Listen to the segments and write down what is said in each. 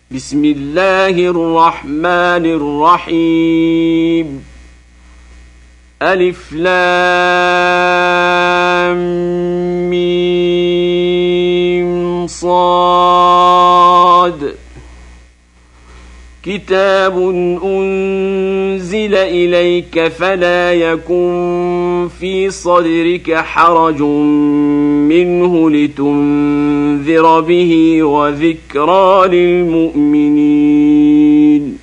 بسم الله الرحمن الرحيم ألف لام ميم صاد كتاب أنزل إليك فلا يكن في صدرك حرج منه لتنذر به وذكرى للمؤمنين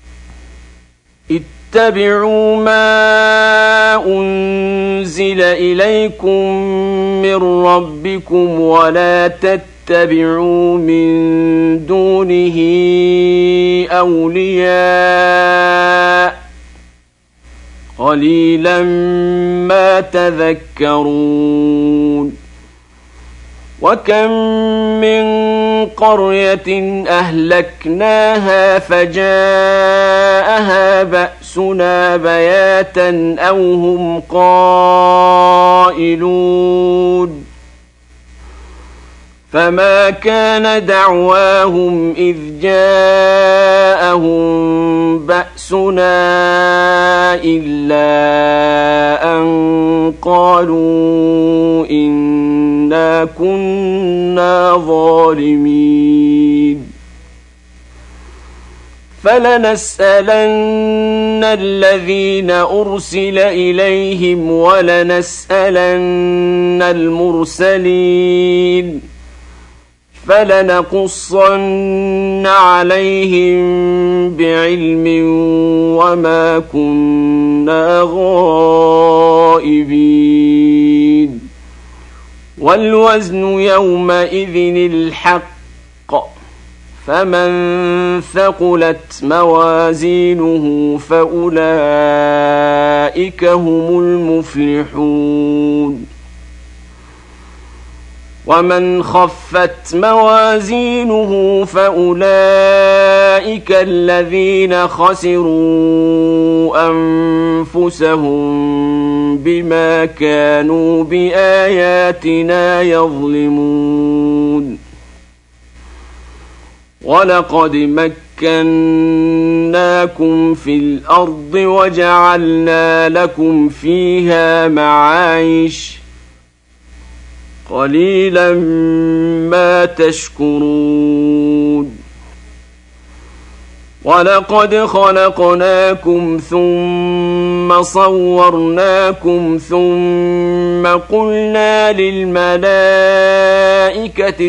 اتبعوا ما أنزل إليكم من ربكم ولا تتبعوا من دونه أولياء قليلا ما تذكرون وكم من قرية أهلكناها فجاءها بأسنا بياتا أو هم قائلون فما كان دعواهم إذ جاءهم بأسنا إلا أن قالوا إنا كنا ظالمين فلنسألن الذين أرسل إليهم ولنسألن المرسلين فلنقصن عليهم بعلم وما كنا غائبين والوزن يومئذ الحق فمن ثقلت موازينه فأولئك هم المفلحون ومن خفت موازينه فأولئك الذين خسروا أنفسهم بما كانوا بآياتنا يظلمون ولقد مكناكم في الأرض وجعلنا لكم فيها معايش قليلا ما تشكرون ولقد خلقناكم ثم صورناكم ثم قلنا للملائكة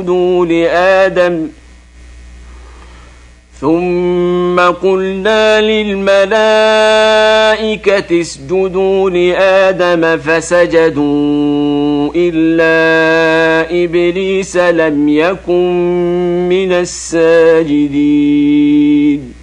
اسجدوا لآدم فسجدوا إلا إبليس لم يكن من الساجدين